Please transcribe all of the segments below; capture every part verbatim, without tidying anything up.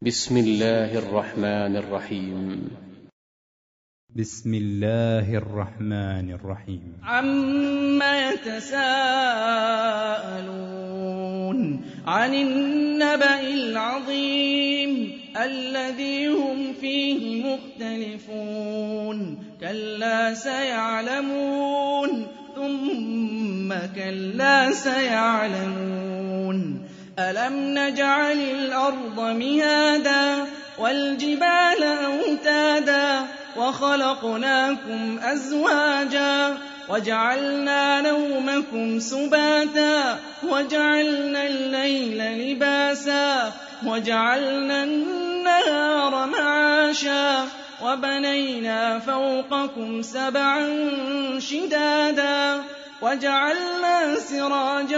بسم الله الرحمن الرحيم. بسم الله الرحمن الرحيم. عما يتساءلون عن النبأ العظيم الذي هم فيه مختلفون كلا سيعلمون ثم كلا سيعلمون ألم نجعل الأرض مهادا والجبال أوتادا وخلقناكم أزواجا وجعلنا نومكم سباتا وجعلنا الليل لباسا وجعلنا النهار معاشا وبنينا فوقكم سبعا شدادا وجعلنا سراجا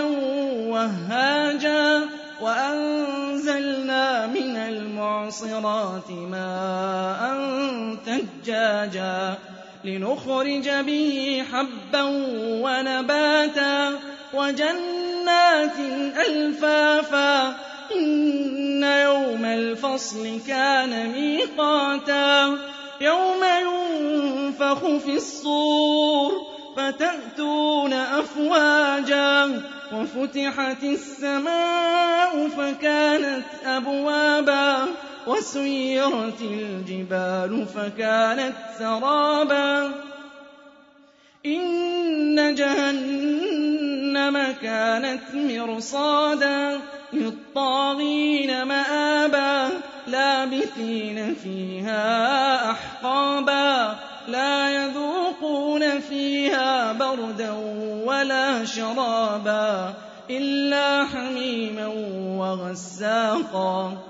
وهاجا وأنزلنا من المعصرات ماء ثجاجا لنخرج به حبا ونباتا وجنات ألفافا إن يوم الفصل كان ميقاتا يوم ينفخ في الصور فتأتون أفواجا وفتحت السماء فكانت أبوابا وسيرت الجبال فكانت سرابا إن جهنم كانت مرصادا للطاغين مآبا لابثين فيها أحقابا لا يذوقون فيها بردا ولا شرابا إلا حميما وغساقا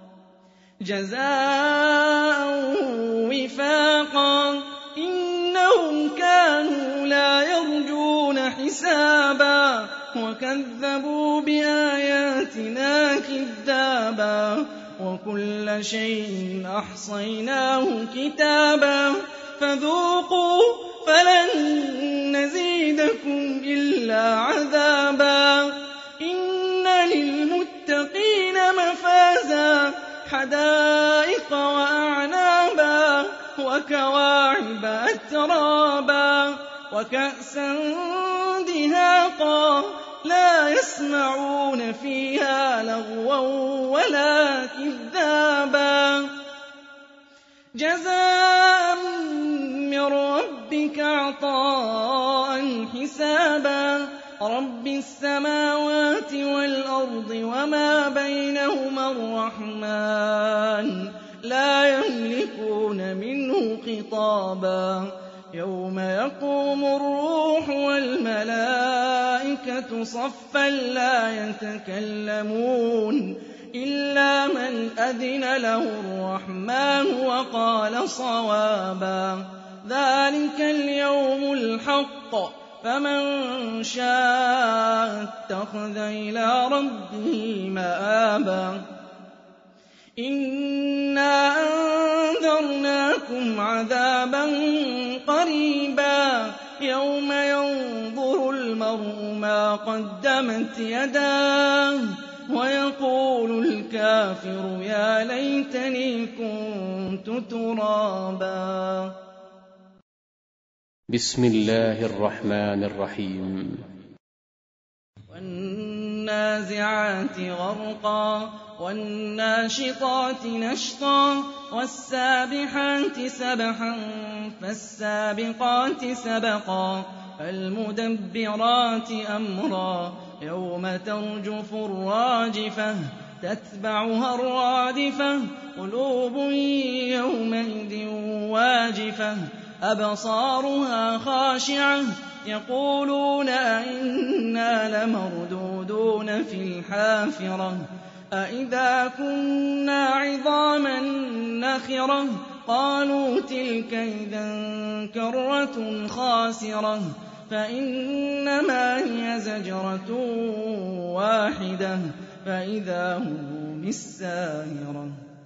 جزاء وفاقا إنهم كانوا لا يرجون حسابا وكذبوا بآياتنا كذابا وكل شيء أحصيناه كتابا فذوقوا فلن نزيدكم إلا عذابا إن للمتقين مفازا حدائق وأعنابا وكواعب أترابا وكأسا دهاقا لا يسمعون فيها لغوا ولا كذابا جزاء من ربك عطاء حسابا رب السماوات والأرض وما بينهما الرحمن لا يملكون منه خطابا يوم يقوم الروح والملائكة صفا لا يتكلمون إلا من أذن له الرحمن وقال صوابا ذلك اليوم الحق فمن شاء اتخذ إلى ربه مآبا إنا أنذرناكم عذابا قريبا يوم ينظر المرء ما قدمت يداه ويقول الكافر يا ليتني كنت ترابا. بسم الله الرحمن الرحيم. والنازعات غرقا والناشطات نشطا والسابحات سبحا فالسابقات سبقا فالمدبرات أمرا يوم ترجف الراجفة تتبعها الرادفة قلوب يومئذ واجفة أبصارها خاشعة يقولون أئنا لمردودون في الحافرة أئذا كنا عظاما نخرة قالوا تلك إذا كرة خاسرة فإنما هي زجرة واحدة فإذا هم بالساهرة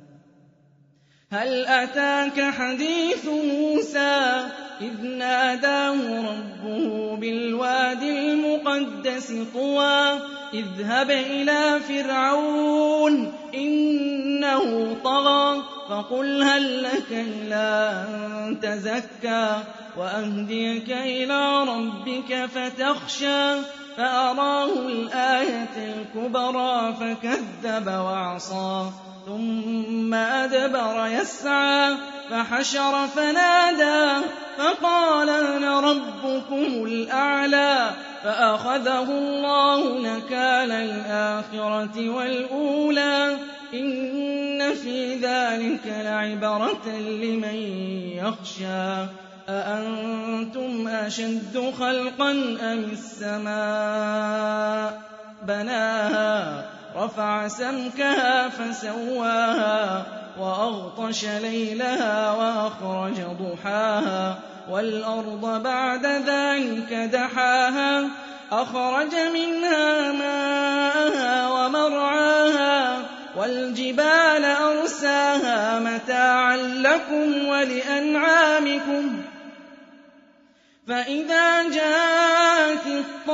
هل أتاك حديث موسى إذ ناداه ربه بالوادي المقدس طوى اذهب إلى فرعون إنه طغى فقل هل لك إلى أن تزكى وأهديك إلى ربك فتخشى فأراه الآية الكبرى فكذب وعصى ثم أدبر يسعى فحشر فنادى فقال أنا ربكم الأعلى فأخذه الله نكال الآخرة والأولى إن في ذلك لعبرة لمن يخشى أأنتم أشد خلقا أم السماء بناها رفع سمكها فسواها وأغطش ليلها وأخرج ضحاها والأرض بعد ذلك دحاها أخرج منها ماءها ومرعاها والجبال أرساها متاعا لكم ولأنعامكم فإذا جاءت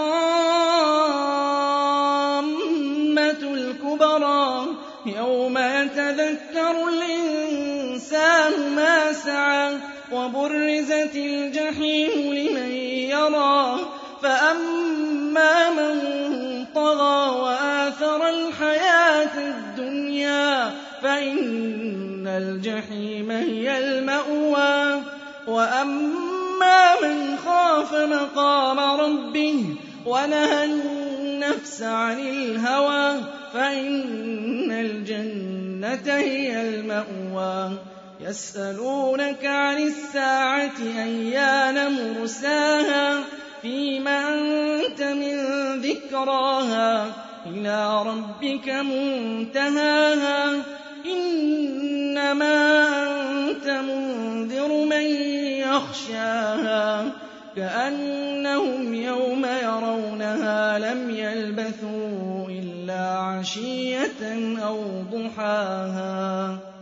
الطامة الكبرى يوم يتذكر الإنسان ما سعى وبرزت الجحيم لمن يرى فأما من طغى وآثر الحياة الدنيا فإن الجحيم هي المأوى وأما من خاف مقام ربه ونهى النفس عن الهوى فإن الجنة هي المأوى يسألونك عن الساعة أيان مرساها فيم أنت من ذكراها إلى ربك منتهاها إنما أنت منذر من يخشاها كأنهم يوم يرونها لم يلبثوا إلا عشية أو ضحاها